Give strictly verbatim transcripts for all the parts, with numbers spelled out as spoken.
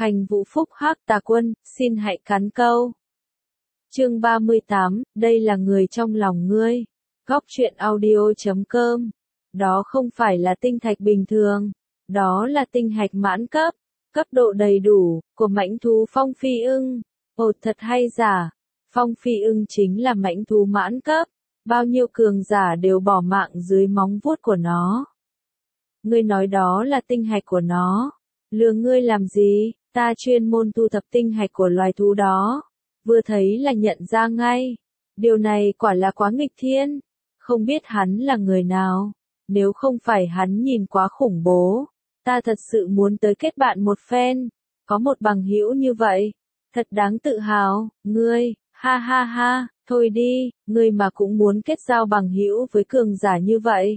Khanh Vũ Phúc Hắc Tà Quân, xin hãy cắn câu. Chương ba mươi tám, đây là người trong lòng ngươi. Góc truyện audio chấm com. Đó không phải là tinh thạch bình thường, đó là tinh hạch mãn cấp, cấp độ đầy đủ, của mãnh thú Phong Phi Ưng. Ồ, thật hay giả, Phong Phi Ưng chính là mãnh thú mãn cấp, bao nhiêu cường giả đều bỏ mạng dưới móng vuốt của nó. Ngươi nói đó là tinh hạch của nó, lừa ngươi làm gì, ta chuyên môn thu thập tinh hạch của loài thú đó, vừa thấy là nhận ra ngay, điều này quả là quá nghịch thiên, không biết hắn là người nào, nếu không phải hắn nhìn quá khủng bố, ta thật sự muốn tới kết bạn một phen, có một bằng hữu như vậy, thật đáng tự hào, ngươi, ha ha ha, thôi đi, ngươi mà cũng muốn kết giao bằng hữu với cường giả như vậy.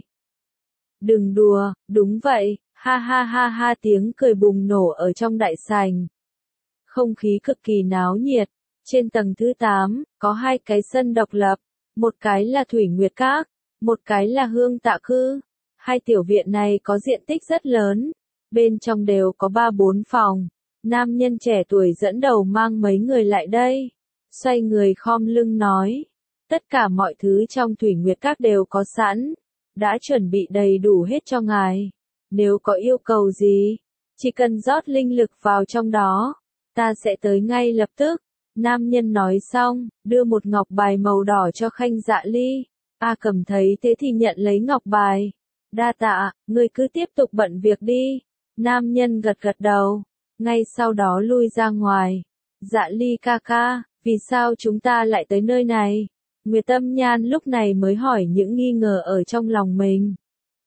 Đừng đùa, đúng vậy, ha ha ha ha, tiếng cười bùng nổ ở trong đại sảnh. Không khí cực kỳ náo nhiệt, trên tầng thứ tám, có hai cái sân độc lập, một cái là Thủy Nguyệt Các, một cái là Hương Tạ Cư. Hai tiểu viện này có diện tích rất lớn, bên trong đều có ba bốn phòng. Nam nhân trẻ tuổi dẫn đầu mang mấy người lại đây, xoay người khom lưng nói, tất cả mọi thứ trong Thủy Nguyệt Các đều có sẵn, đã chuẩn bị đầy đủ hết cho ngài, nếu có yêu cầu gì, chỉ cần rót linh lực vào trong đó, ta sẽ tới ngay lập tức. Nam nhân nói xong, đưa một ngọc bài màu đỏ cho Khanh Dạ Ly. A Cầm thấy thế thì nhận lấy ngọc bài. Đa tạ, ngươi cứ tiếp tục bận việc đi. Nam nhân gật gật đầu, ngay sau đó lui ra ngoài. Dạ Ly ca ca, vì sao chúng ta lại tới nơi này? Nguyệt Tâm Nhan lúc này mới hỏi những nghi ngờ ở trong lòng mình.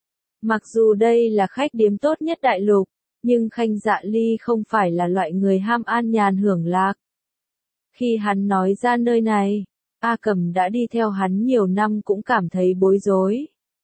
Mặc dù đây là khách điếm tốt nhất đại lục, nhưng Khanh Dạ Ly không phải là loại người ham an nhàn hưởng lạc. Khi hắn nói ra nơi này, A Cầm đã đi theo hắn nhiều năm cũng cảm thấy bối rối.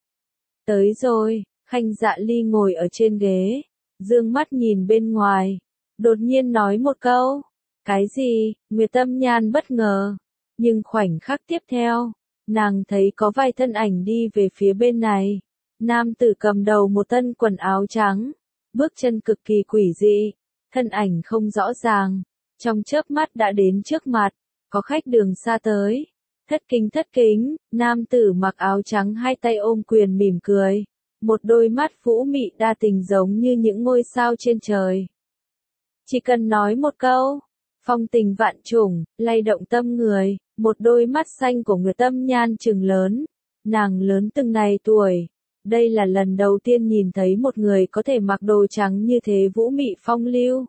Tới rồi, Khanh Dạ Ly ngồi ở trên ghế, dương mắt nhìn bên ngoài, đột nhiên nói một câu. Cái gì? Nguyệt Tâm Nhan bất ngờ. Nhưng khoảnh khắc tiếp theo, nàng thấy có vài thân ảnh đi về phía bên này. Nam tử cầm đầu một thân quần áo trắng, bước chân cực kỳ quỷ dị, thân ảnh không rõ ràng, trong chớp mắt đã đến trước mặt, có khách đường xa tới. Thất kính thất kính, nam tử mặc áo trắng hai tay ôm quyền mỉm cười, một đôi mắt vũ mị đa tình giống như những ngôi sao trên trời. Chỉ cần nói một câu, phong tình vạn trùng, lay động tâm người, một đôi mắt xanh của Nguyệt Tâm Nhan trừng lớn, nàng lớn từng này tuổi. Đây là lần đầu tiên nhìn thấy một người có thể mặc đồ trắng như thế vũ mị phong lưu.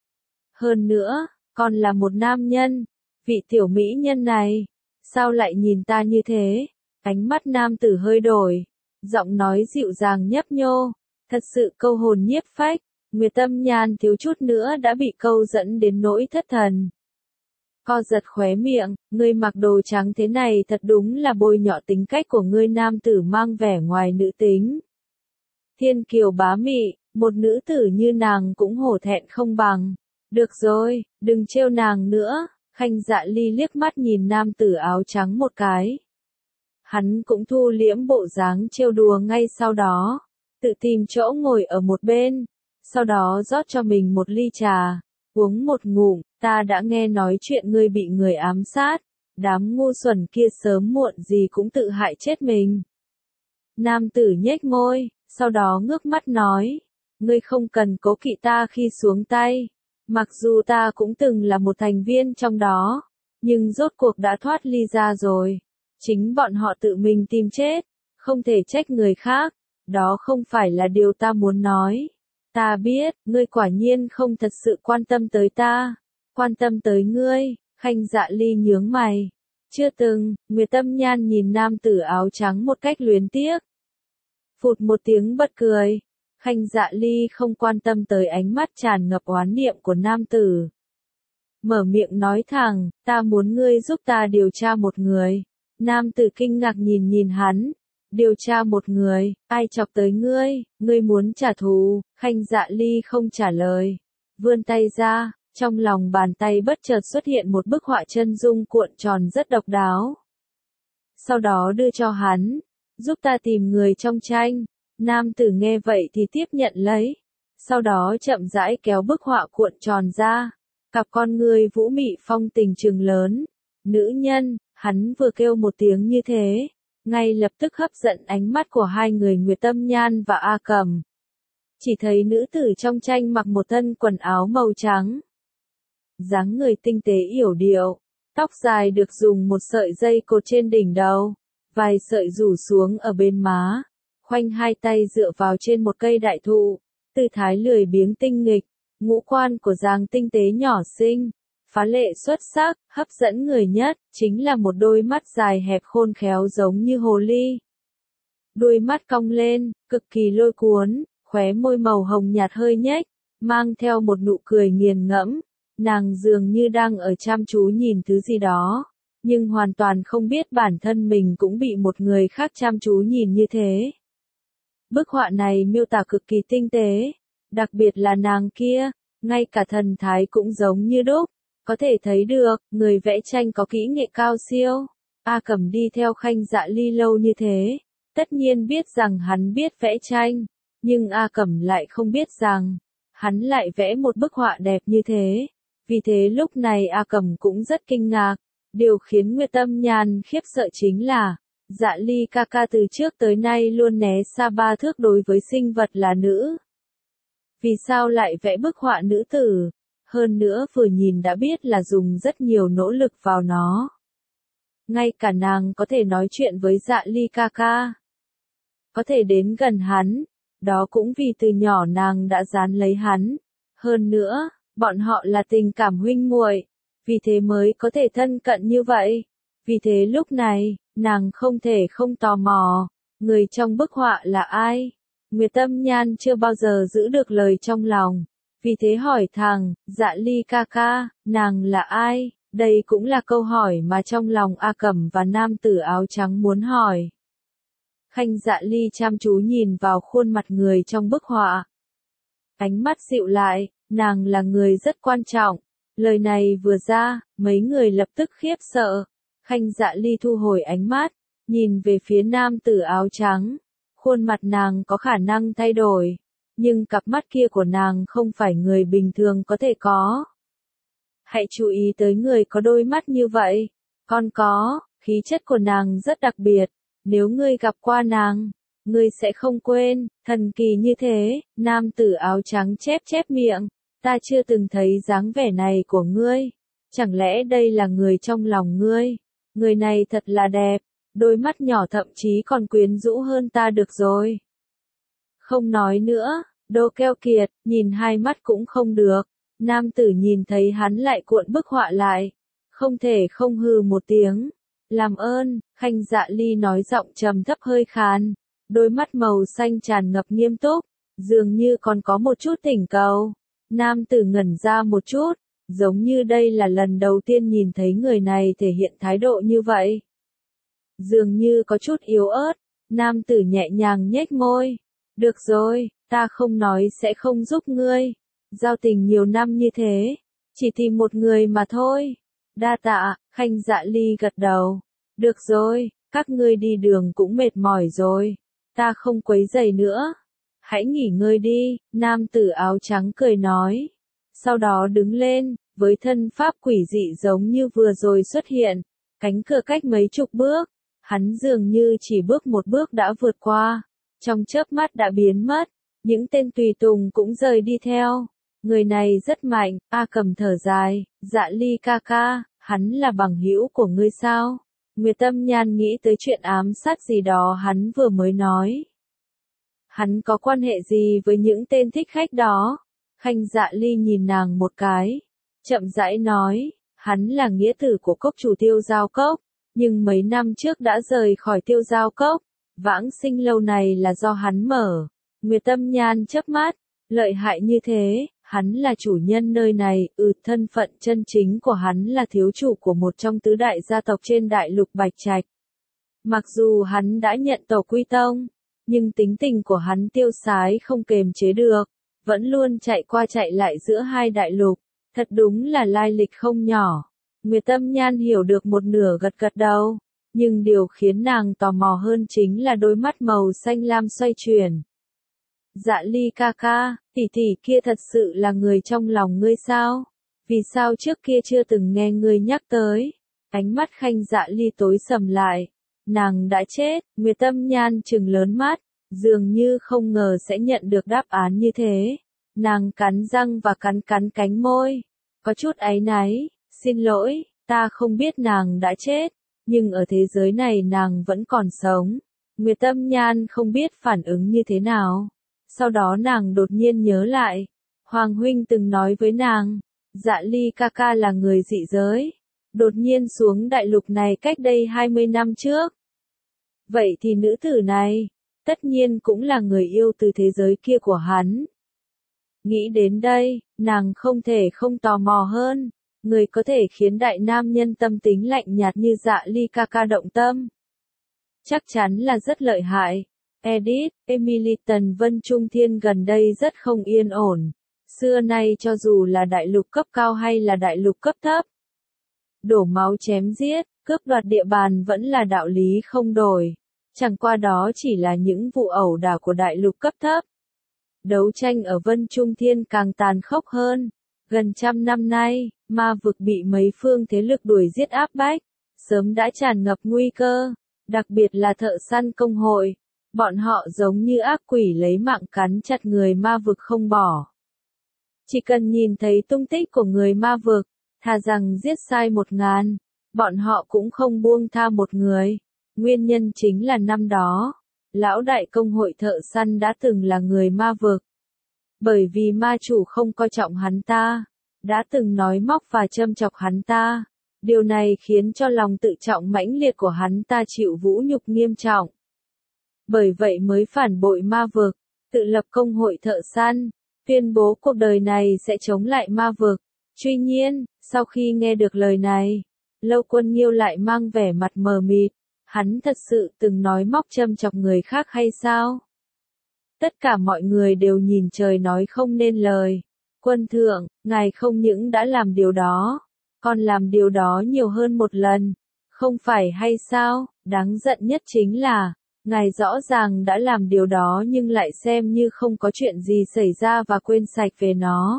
Hơn nữa, còn là một nam nhân, vị tiểu mỹ nhân này, sao lại nhìn ta như thế? Ánh mắt nam tử hơi đổi, giọng nói dịu dàng nhấp nhô, thật sự câu hồn nhiếp phách. Nguyệt Tâm Nhan thiếu chút nữa đã bị câu dẫn đến nỗi thất thần. Co giật khóe miệng, ngươi mặc đồ trắng thế này thật đúng là bôi nhọ tính cách của ngươi. Nam tử mang vẻ ngoài nữ tính. Thiên kiều bá mị, một nữ tử như nàng cũng hổ thẹn không bằng. Được rồi, đừng trêu nàng nữa. Khanh Dạ Ly liếc mắt nhìn nam tử áo trắng một cái. Hắn cũng thu liễm bộ dáng trêu đùa ngay sau đó, tự tìm chỗ ngồi ở một bên, sau đó rót cho mình một ly trà, uống một ngụm. Ta đã nghe nói chuyện ngươi bị người ám sát, đám ngu xuẩn kia sớm muộn gì cũng tự hại chết mình. Nam tử nhếch môi, sau đó ngước mắt nói, ngươi không cần cố kỵ ta khi xuống tay, mặc dù ta cũng từng là một thành viên trong đó, nhưng rốt cuộc đã thoát ly ra rồi, chính bọn họ tự mình tìm chết, không thể trách người khác, đó không phải là điều ta muốn nói. Ta biết, ngươi quả nhiên không thật sự quan tâm tới ta. Quan tâm tới ngươi, Khanh Dạ Ly nhướng mày. Chưa từng, Nguyệt Tâm Nhan nhìn nam tử áo trắng một cách luyến tiếc. Phụt một tiếng bật cười. Khanh Dạ Ly không quan tâm tới ánh mắt tràn ngập oán niệm của nam tử. Mở miệng nói thẳng, ta muốn ngươi giúp ta điều tra một người. Nam tử kinh ngạc nhìn nhìn hắn. Điều tra một người, ai chọc tới ngươi, ngươi muốn trả thù? Khanh Dạ Ly không trả lời. Vươn tay ra. Trong lòng bàn tay bất chợt xuất hiện một bức họa chân dung cuộn tròn rất độc đáo. Sau đó đưa cho hắn, giúp ta tìm người trong tranh. Nam tử nghe vậy thì tiếp nhận lấy. sau đó chậm rãi kéo bức họa cuộn tròn ra. Cặp con ngươi vũ mị phong tình trừng lớn. Nữ nhân, hắn vừa kêu một tiếng như thế, ngay lập tức hấp dẫn ánh mắt của hai người Nguyệt Tâm Nhan và A Cầm. Chỉ thấy nữ tử trong tranh mặc một thân quần áo màu trắng. Dáng người tinh tế yểu điệu, tóc dài được dùng một sợi dây cột trên đỉnh đầu, vài sợi rủ xuống ở bên má, khoanh hai tay dựa vào trên một cây đại thụ, tư thái lười biếng tinh nghịch, ngũ quan của dáng tinh tế nhỏ xinh, phá lệ xuất sắc, hấp dẫn người nhất, chính là một đôi mắt dài hẹp khôn khéo giống như hồ ly. Đuôi mắt cong lên, cực kỳ lôi cuốn, khóe môi màu hồng nhạt hơi nhếch, mang theo một nụ cười nghiền ngẫm, nàng dường như đang ở chăm chú nhìn thứ gì đó, nhưng hoàn toàn không biết bản thân mình cũng bị một người khác chăm chú nhìn như thế. Bức họa này miêu tả cực kỳ tinh tế, đặc biệt là nàng kia, ngay cả thần thái cũng giống như đúc, có thể thấy được, người vẽ tranh có kỹ nghệ cao siêu. A Cầm đi theo Khanh Dạ Ly lâu như thế, tất nhiên biết rằng hắn biết vẽ tranh, nhưng A Cầm lại không biết rằng, hắn lại vẽ một bức họa đẹp như thế. Vì thế lúc này A Cầm cũng rất kinh ngạc, điều khiến Nguyệt Tâm Nhan khiếp sợ chính là, Dạ Ly ca ca từ trước tới nay luôn né xa ba thước đối với sinh vật là nữ. Vì sao lại vẽ bức họa nữ tử? Hơn nữa vừa nhìn đã biết là dùng rất nhiều nỗ lực vào nó. Ngay cả nàng có thể nói chuyện với Dạ Ly ca ca, có thể đến gần hắn, đó cũng vì từ nhỏ nàng đã dán lấy hắn. Hơn nữa, bọn họ là tình cảm huynh muội, vì thế mới có thể thân cận như vậy. Vì thế lúc này, nàng không thể không tò mò, người trong bức họa là ai? Nguyệt Tâm Nhan chưa bao giờ giữ được lời trong lòng, vì thế hỏi thẳng, Dạ Ly ca ca, nàng là ai? Đây cũng là câu hỏi mà trong lòng A Cầm và nam tử áo trắng muốn hỏi. Khanh Dạ Ly chăm chú nhìn vào khuôn mặt người trong bức họa. Ánh mắt dịu lại, nàng là người rất quan trọng. Lời này vừa ra, mấy người lập tức khiếp sợ. Khanh Dạ Ly thu hồi ánh mắt, nhìn về phía nam tử áo trắng. Khuôn mặt nàng có khả năng thay đổi, nhưng cặp mắt kia của nàng không phải người bình thường có thể có. Hãy chú ý tới người có đôi mắt như vậy. Còn có, khí chất của nàng rất đặc biệt. Nếu ngươi gặp qua nàng, ngươi sẽ không quên, thần kỳ như thế. Nam tử áo trắng chép chép miệng, ta chưa từng thấy dáng vẻ này của ngươi. Chẳng lẽ đây là người trong lòng ngươi? Người này thật là đẹp, đôi mắt nhỏ thậm chí còn quyến rũ hơn ta được rồi. Không nói nữa, đồ keo kiệt, nhìn hai mắt cũng không được. Nam tử nhìn thấy hắn lại cuộn bức họa lại, không thể không hừ một tiếng. Làm ơn, Khanh Dạ Ly nói giọng trầm thấp hơi khàn, đôi mắt màu xanh tràn ngập nghiêm túc, dường như còn có một chút thỉnh cầu. Nam tử ngẩn ra một chút, giống như đây là lần đầu tiên nhìn thấy người này thể hiện thái độ như vậy. Dường như có chút yếu ớt, nam tử nhẹ nhàng nhếch môi. Được rồi, ta không nói sẽ không giúp ngươi. Giao tình nhiều năm như thế, chỉ tìm một người mà thôi. Đa tạ, Khanh Dạ Ly gật đầu. Được rồi, các ngươi đi đường cũng mệt mỏi rồi. Ta không quấy rầy nữa. Hãy nghỉ ngơi đi, nam tử áo trắng cười nói. Sau đó đứng lên, với thân pháp quỷ dị giống như vừa rồi xuất hiện. Cánh cửa cách mấy chục bước, hắn dường như chỉ bước một bước đã vượt qua. Trong chớp mắt đã biến mất, những tên tùy tùng cũng rời đi theo. Người này rất mạnh, A Cầm thở dài, Dạ Ly ca ca, hắn là bằng hữu của ngươi sao? Nguyệt Tâm Nhan nghĩ tới chuyện ám sát gì đó hắn vừa mới nói. Hắn có quan hệ gì với những tên thích khách đó? Khanh Dạ Ly nhìn nàng một cái, chậm rãi nói, hắn là nghĩa tử của cốc chủ Tiêu Giao Cốc, nhưng mấy năm trước đã rời khỏi Tiêu Giao Cốc, vãng sinh lâu này là do hắn mở. Nguyệt Tâm Nhan chớp mắt, lợi hại như thế, hắn là chủ nhân nơi này, ừ thân phận chân chính của hắn là thiếu chủ của một trong tứ đại gia tộc trên đại lục Bạch Trạch. Mặc dù hắn đã nhận tổ quy tông, nhưng tính tình của hắn tiêu sái không kềm chế được, vẫn luôn chạy qua chạy lại giữa hai đại lục, thật đúng là lai lịch không nhỏ. Nguyệt Tâm Nhan hiểu được một nửa gật gật đầu, nhưng điều khiến nàng tò mò hơn chính là đôi mắt màu xanh lam xoay chuyển. Dạ Ly ca ca, tỷ tỷ kia thật sự là người trong lòng ngươi sao? Vì sao trước kia chưa từng nghe ngươi nhắc tới? Ánh mắt Khanh Dạ Ly tối sầm lại. Nàng đã chết, Nguyệt Tâm Nhan trừng lớn mắt, dường như không ngờ sẽ nhận được đáp án như thế. Nàng cắn răng và cắn cắn cánh môi. Có chút áy náy, xin lỗi, ta không biết nàng đã chết, nhưng ở thế giới này nàng vẫn còn sống. Nguyệt Tâm Nhan không biết phản ứng như thế nào. Sau đó nàng đột nhiên nhớ lại. Hoàng huynh từng nói với nàng, Dạ Ly ca ca là người dị giới. Đột nhiên xuống đại lục này cách đây hai mươi năm trước. Vậy thì nữ tử này, tất nhiên cũng là người yêu từ thế giới kia của hắn. Nghĩ đến đây, nàng không thể không tò mò hơn. Người có thể khiến đại nam nhân tâm tính lạnh nhạt như Dạ Ly ca ca động tâm. Chắc chắn là rất lợi hại. Edith, Emily Tần Vân Trung Thiên gần đây rất không yên ổn. Xưa nay cho dù là đại lục cấp cao hay là đại lục cấp thấp, đổ máu chém giết, cướp đoạt địa bàn vẫn là đạo lý không đổi. Chẳng qua đó chỉ là những vụ ẩu đả của đại lục cấp thấp. Đấu tranh ở Vân Trung Thiên càng tàn khốc hơn. Gần trăm năm nay, ma vực bị mấy phương thế lực đuổi giết áp bách, sớm đã tràn ngập nguy cơ, đặc biệt là thợ săn công hội. Bọn họ giống như ác quỷ lấy mạng cắn chặt người ma vực không bỏ. Chỉ cần nhìn thấy tung tích của người ma vực, thà rằng giết sai một ngàn, bọn họ cũng không buông tha một người. Nguyên nhân chính là năm đó, lão đại công hội thợ săn đã từng là người ma vực. Bởi vì ma chủ không coi trọng hắn ta, đã từng nói móc và châm chọc hắn ta. Điều này khiến cho lòng tự trọng mãnh liệt của hắn ta chịu vũ nhục nghiêm trọng. Bởi vậy mới phản bội ma vực, tự lập công hội thợ săn, tuyên bố cuộc đời này sẽ chống lại ma vực. Tuy nhiên, sau khi nghe được lời này, Lâu Quân Nghiêu lại mang vẻ mặt mờ mịt. Hắn thật sự từng nói móc châm chọc người khác hay sao? Tất cả mọi người đều nhìn trời nói không nên lời. Quân thượng, ngài không những đã làm điều đó, còn làm điều đó nhiều hơn một lần. Không phải hay sao? Đáng giận nhất chính là, ngài rõ ràng đã làm điều đó nhưng lại xem như không có chuyện gì xảy ra và quên sạch về nó.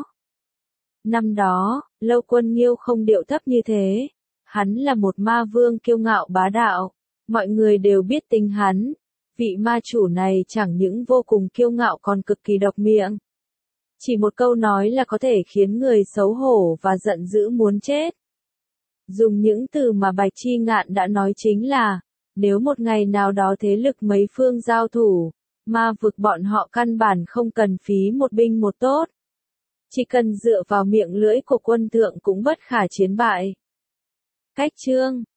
Năm đó, Lâu Quân Nghiêu không điệu thấp như thế. Hắn là một ma vương kiêu ngạo bá đạo. Mọi người đều biết tính hắn. Vị ma chủ này chẳng những vô cùng kiêu ngạo còn cực kỳ độc miệng. Chỉ một câu nói là có thể khiến người xấu hổ và giận dữ muốn chết. Dùng những từ mà Bạch Chi Ngạn đã nói chính là, nếu một ngày nào đó thế lực mấy phương giao thủ, ma vực bọn họ căn bản không cần phí một binh một tốt. Chỉ cần dựa vào miệng lưỡi của quân thượng cũng bất khả chiến bại. Cách chương